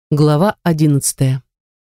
Глава 11.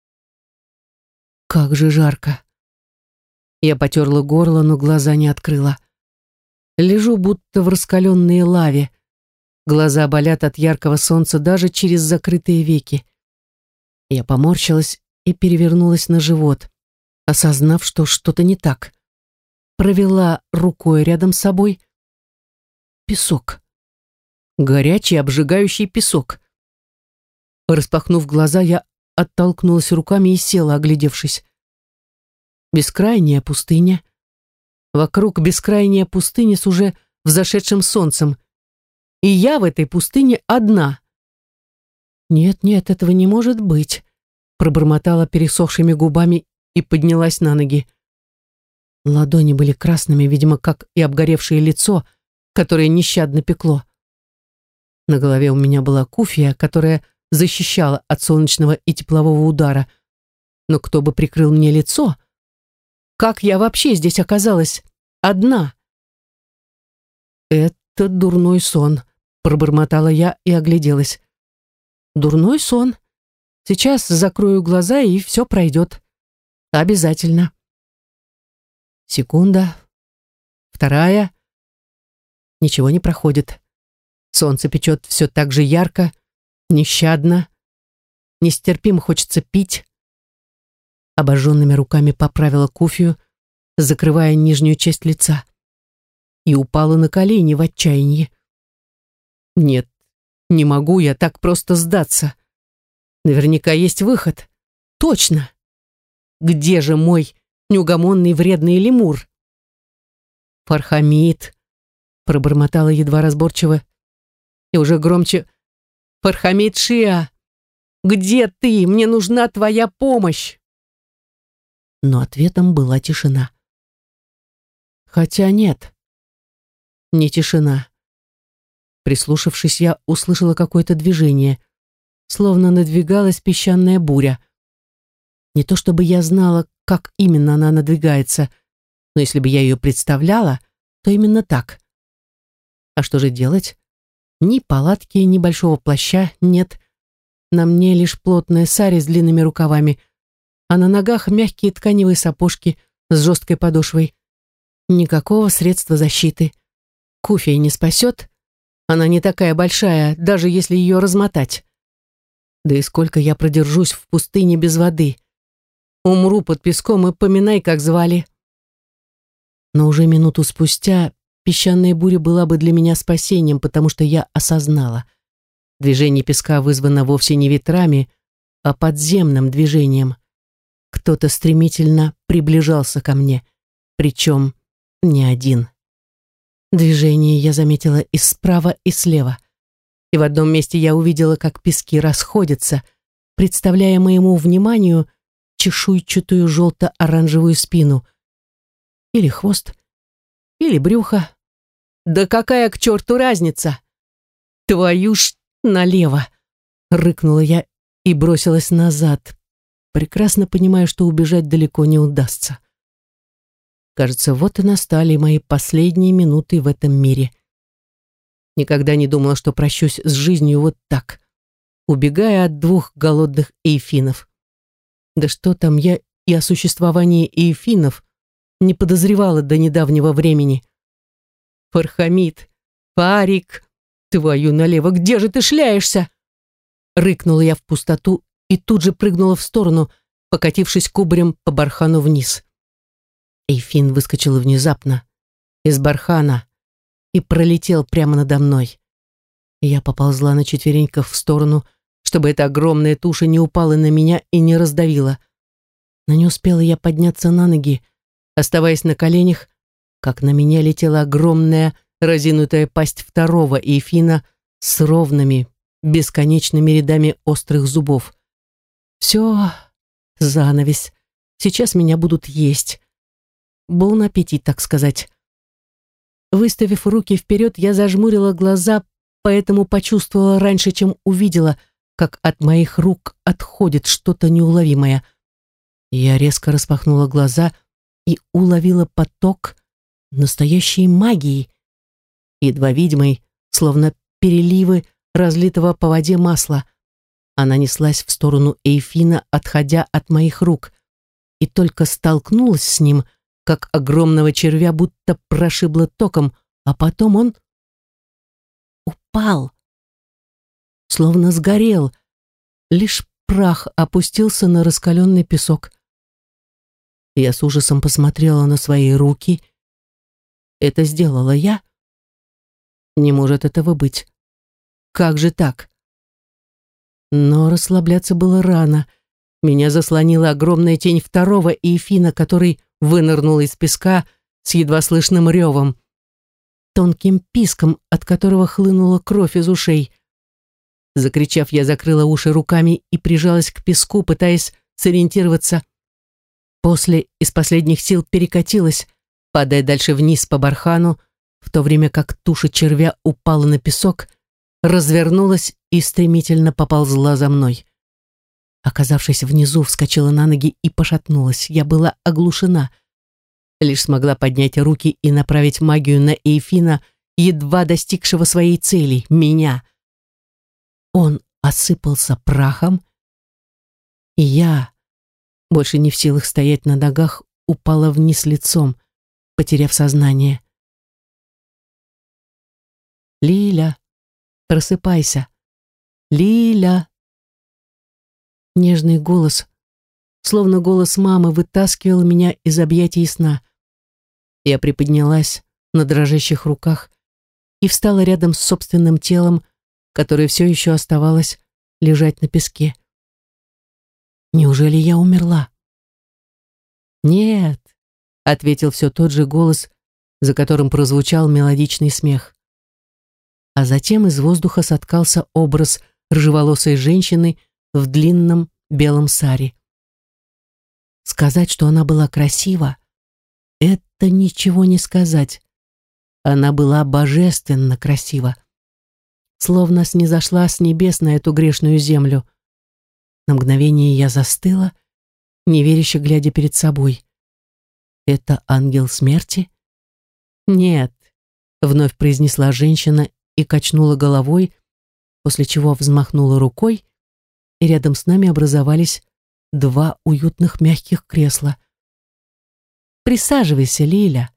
Как же жарко. Я потерла горло, но глаза не открыла. Лежу будто в раскаленной лаве. Глаза болят от яркого солнца даже через закрытые веки. Я поморщилась и перевернулась на живот, осознав, что что-то не так. Провела рукой рядом с собой. Песок. Горячий, обжигающий песок. Распахнув глаза, я оттолкнулась руками и села, оглядевшись. Бескрайняя пустыня. Вокруг бескрайняя пустыня с уже взошедшим солнцем. И я в этой пустыне одна. «Нет, нет, этого не может быть», пробормотала пересохшими губами и поднялась на ноги. Ладони были красными, видимо, как и обгоревшее лицо, которое нещадно пекло. На голове у меня была куфия, которая защищала от солнечного и теплового удара. Но кто бы прикрыл мне лицо? Как я вообще здесь оказалась? Одна. «Это дурной сон», — пробормотала я и огляделась. «Дурной сон. Сейчас закрою глаза, и все пройдет. Обязательно». Секунда. Вторая. Ничего не проходит. Солнце печет все так же ярко, нещадно. Нестерпимо хочется пить. Обожженными руками поправила куфию, закрывая нижнюю часть лица. И упала на колени в отчаянии. Нет, не могу я так просто сдаться. Наверняка есть выход. Точно. Где же мой неугомонный вредный лемур? «Фархамид», пробормотала едва разборчиво, и уже громче: «Фархамид Шиа, где ты? Мне нужна твоя помощь!» Но ответом была тишина. Хотя нет, не тишина. Прислушавшись, я услышала какое-то движение, словно надвигалась песчаная буря. Не то чтобы я знала, как именно она надвигается, но если бы я ее представляла, то именно так. А что же делать? Ни палатки, ни большого плаща нет. На мне лишь плотная сари с длинными рукавами, а на ногах мягкие тканевые сапожки с жесткой подошвой. Никакого средства защиты. Куфия не спасет. Она не такая большая, даже если ее размотать. Да и сколько я продержусь в пустыне без воды. Умру под песком, и поминай, как звали. Но уже минуту спустя песчаная буря была бы для меня спасением, потому что я осознала. Движение песка вызвано вовсе не ветрами, а подземным движением. Кто-то стремительно приближался ко мне, причем не один. Движение я заметила и справа, и слева. И в одном месте я увидела, как пески расходятся, представляя моему вниманию чешуйчатую желто-оранжевую спину. Или хвост, или брюхо. Да какая к черту разница? Твою ж налево! Рыкнула я и бросилась назад, прекрасно понимая, что убежать далеко не удастся. Кажется, вот и настали мои последние минуты в этом мире. Никогда не думала, что прощусь с жизнью вот так, убегая от двух голодных эйфинов. Да что там, я и о существовании эйфинов не подозревала до недавнего времени. «Фархамид! Фарик! Твою налево! Где же ты шляешься?» Рыкнула я в пустоту и тут же прыгнула в сторону, покатившись кубарем по бархану вниз. Эйфин выскочил внезапно из бархана и пролетел прямо надо мной. Я поползла на четвереньках в сторону, чтобы эта огромная туша не упала на меня и не раздавила. Но не успела я подняться на ноги, оставаясь на коленях, как на меня летела огромная разинутая пасть второго эйфина с ровными, бесконечными рядами острых зубов. Все, занавес. Сейчас меня будут есть. Бон аппетит, так сказать. Выставив руки вперед, я зажмурила глаза, поэтому почувствовала раньше, чем увидела, как от моих рук отходит что-то неуловимое. Я резко распахнула глаза и уловила поток настоящей магии, едва видимой, словно переливы разлитого по воде масла. Она неслась в сторону Эйфина, отходя от моих рук, и только столкнулась с ним, как огромного червя будто прошибло током, а потом он упал, словно сгорел, лишь прах опустился на раскаленный песок. Я с ужасом посмотрела на свои руки. Это сделала я? Не может этого быть. Как же так? Но расслабляться было рано. Меня заслонила огромная тень второго Эйфина, который вынырнул из песка с едва слышным ревом, тонким писком, от которого хлынула кровь из ушей. Закричав, я закрыла уши руками и прижалась к песку, пытаясь сориентироваться. После из последних сил перекатилась, падая дальше вниз по бархану, в то время как туша червя упала на песок, развернулась и стремительно поползла за мной. Оказавшись внизу, вскочила на ноги и пошатнулась. Я была оглушена. Лишь смогла поднять руки и направить магию на Эйфина, едва достигшего своей цели — меня. Он осыпался прахом, и я, больше не в силах стоять на ногах, упала вниз лицом, потеряв сознание. «Лиля, просыпайся! Лиля!» Нежный голос, словно голос мамы, вытаскивал меня из объятий сна. Я приподнялась на дрожащих руках и встала рядом с собственным телом, которое все еще оставалось лежать на песке. Неужели я умерла? «Нет», — ответил все тот же голос, за которым прозвучал мелодичный смех. А затем из воздуха соткался образ рыжеволосой женщины в длинном белом саре. Сказать, что она была красива, это ничего не сказать. Она была божественно красива, словно снизошла с небес на эту грешную землю. На мгновение я застыла, неверяще глядя перед собой. «Это ангел смерти?» «Нет», — вновь произнесла женщина и качнула головой, после чего взмахнула рукой, и рядом с нами образовались два уютных мягких кресла. «Присаживайся, Лиля».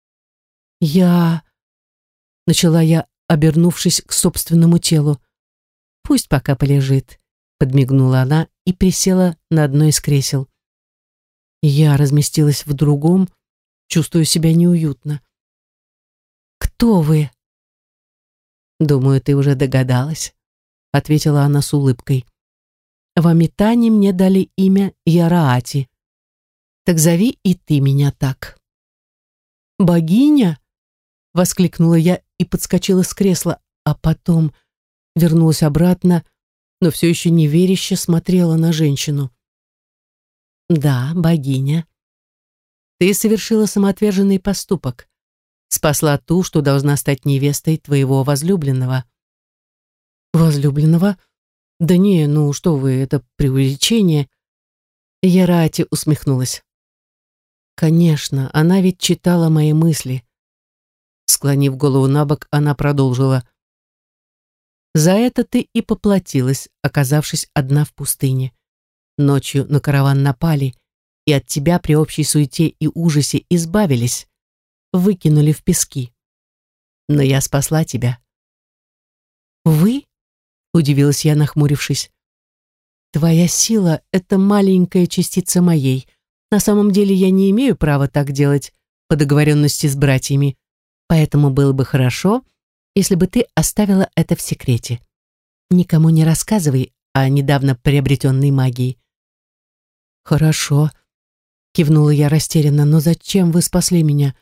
Начала я, обернувшись к собственному телу. «Пусть пока полежит», — подмигнула она и присела на одно из кресел. Я разместилась в другом, чувствуя себя неуютно. «Кто вы?» «Думаю, ты уже догадалась», — ответила она с улыбкой. «В Амитане мне дали имя Яраати. Так зови и ты меня так». «Богиня?» — воскликнула я и подскочила с кресла, а потом вернулась обратно, но все еще неверяще смотрела на женщину. «Да, богиня. Ты совершила самоотверженный поступок. Спасла ту, что должна стать невестой твоего возлюбленного». «Возлюбленного? Да не, ну что вы, это преувеличение». Ярати усмехнулась. «Конечно, она ведь читала мои мысли». Склонив голову набок, она продолжила. «За это ты и поплатилась, оказавшись одна в пустыне. Ночью на караван напали, и от тебя при общей суете и ужасе избавились, выкинули в пески. Но я спасла тебя». «Вы?» — удивилась я, нахмурившись. «Твоя сила — это маленькая частица моей. На самом деле я не имею права так делать по договоренности с братьями, поэтому было бы хорошо, если бы ты оставила это в секрете. Никому не рассказывай о недавно приобретенной магии». «Хорошо», — кивнула я растерянно, «но зачем вы спасли меня?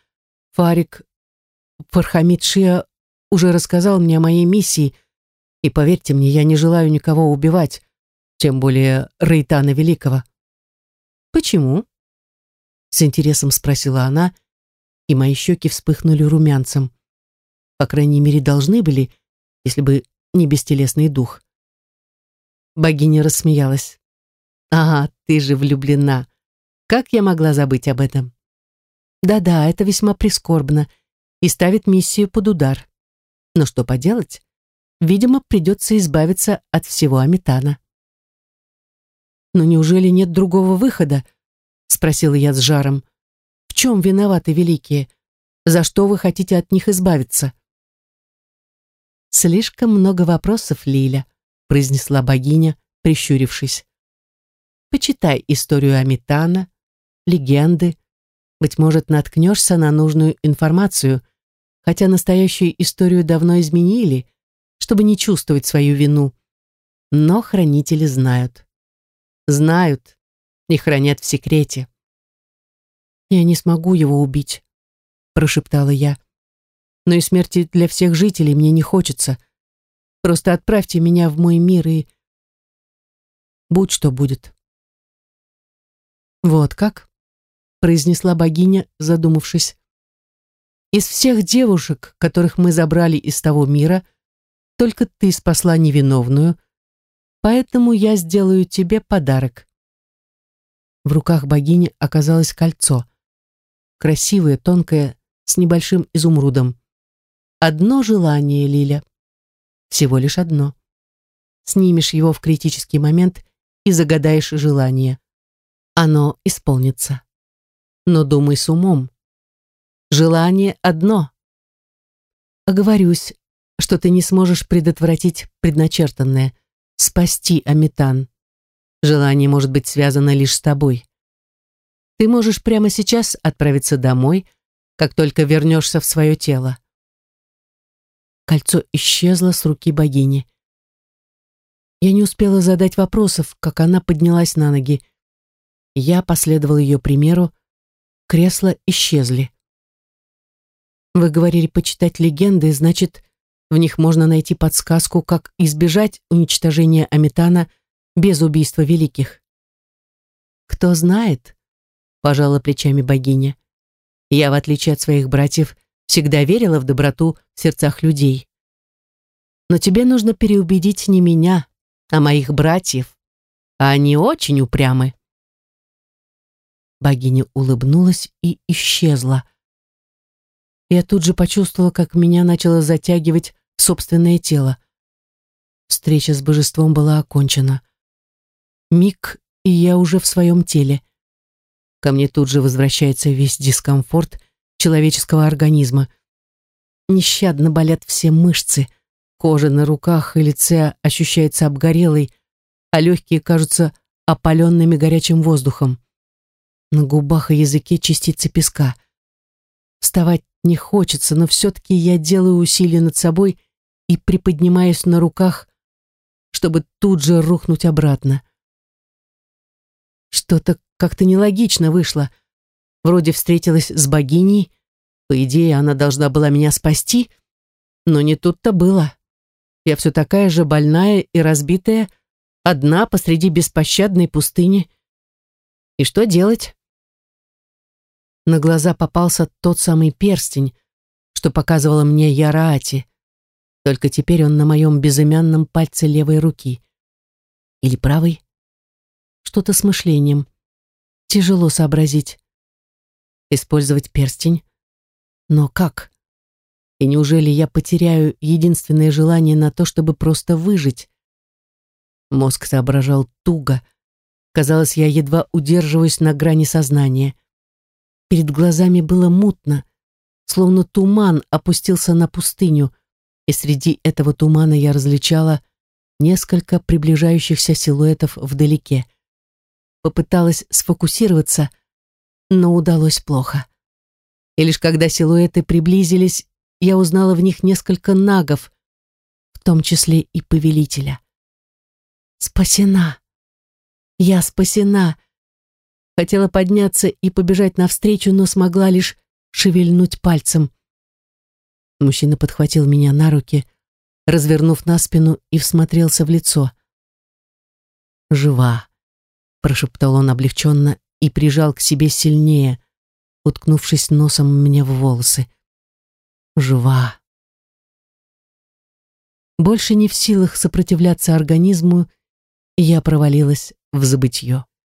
Фархамид Шиа уже рассказал мне о моей миссии, и поверьте мне, я не желаю никого убивать, тем более Рейтана Великого». «Почему?» — с интересом спросила она, и мои щеки вспыхнули румянцем. По крайней мере, должны были, если бы не бестелесный дух. Богиня рассмеялась. «Ага, ты же влюблена. Как я могла забыть об этом?» «Да-да, это весьма прискорбно и ставит миссию под удар. Но что поделать? Видимо, придется избавиться от всего Амитана». Но неужели нет другого выхода? Спросила я с жаром. В чем виноваты великие? За что вы хотите от них избавиться? Слишком много вопросов, Лиля, произнесла богиня, прищурившись. Почитай историю Аметана, легенды. Быть может, наткнешься на нужную информацию, хотя настоящую историю давно изменили, чтобы не чувствовать свою вину. Но хранители знают. Знают и хранят в секрете. «Я не смогу его убить», — прошептала я. «Но и смерти для всех жителей мне не хочется. Просто отправьте меня в мой мир и... будь что будет». «Вот как?» — произнесла богиня, задумавшись. «Из всех девушек, которых мы забрали из того мира, только ты спасла невиновную, поэтому я сделаю тебе подарок». В руках богини оказалось кольцо. Красивое, тонкое, с небольшим изумрудом. Одно желание, Лиля. Всего лишь одно. Снимешь его в критический момент и загадаешь желание. Оно исполнится. Но думай с умом. Желание одно. Оговорюсь, что ты не сможешь предотвратить предначертанное, спасти Аметан. Желание может быть связано лишь с тобой. Ты можешь прямо сейчас отправиться домой, как только вернешься в свое тело. Кольцо исчезло с руки богини. Я не успела задать вопросов, как она поднялась на ноги. Я последовал ее примеру. Кресла исчезли. Вы говорили почитать легенды, значит, в них можно найти подсказку, как избежать уничтожения Аметана без убийства великих. Кто знает, пожала плечами богиня. Я, в отличие от своих братьев, всегда верила в доброту в сердцах людей. Но тебе нужно переубедить не меня, а моих братьев, а они очень упрямы. Богиня улыбнулась и исчезла. Я тут же почувствовала, как меня начало затягивать в собственное тело. Встреча с божеством была окончена. Миг, и я уже в своем теле. Ко мне тут же возвращается весь дискомфорт человеческого организма. Нещадно болят все мышцы, кожа на руках и лице ощущается обгорелой, а легкие кажутся опаленными горячим воздухом. На губах и языке частицы песка. Вставать не хочется, но все-таки я делаю усилия над собой и приподнимаюсь на руках, чтобы тут же рухнуть обратно. Что-то как-то нелогично вышло. Вроде встретилась с богиней, по идее, она должна была меня спасти, но не тут-то было. Я все такая же больная и разбитая, одна посреди беспощадной пустыни. И что делать? На глаза попался тот самый перстень, что показывала мне Яраати. Только теперь он на моем безымянном пальце левой руки. Или правой? Что-то с мышлением. Тяжело сообразить. Использовать перстень? Но как? И неужели я потеряю единственное желание на то, чтобы просто выжить? Мозг соображал туго. Казалось, я едва удерживаюсь на грани сознания. Перед глазами было мутно, словно туман опустился на пустыню, и среди этого тумана я различала несколько приближающихся силуэтов вдалеке. Попыталась сфокусироваться, но удалось плохо. И лишь когда силуэты приблизились, я узнала в них несколько нагов, в том числе и повелителя. Спасена! Я спасена! Хотела подняться и побежать навстречу, но смогла лишь шевельнуть пальцем. Мужчина подхватил меня на руки, развернув на спину, и всмотрелся в лицо. «Жива», — прошептал он облегченно и прижал к себе сильнее, уткнувшись носом мне в волосы. «Жива». Больше не в силах сопротивляться организму, я провалилась в забытье.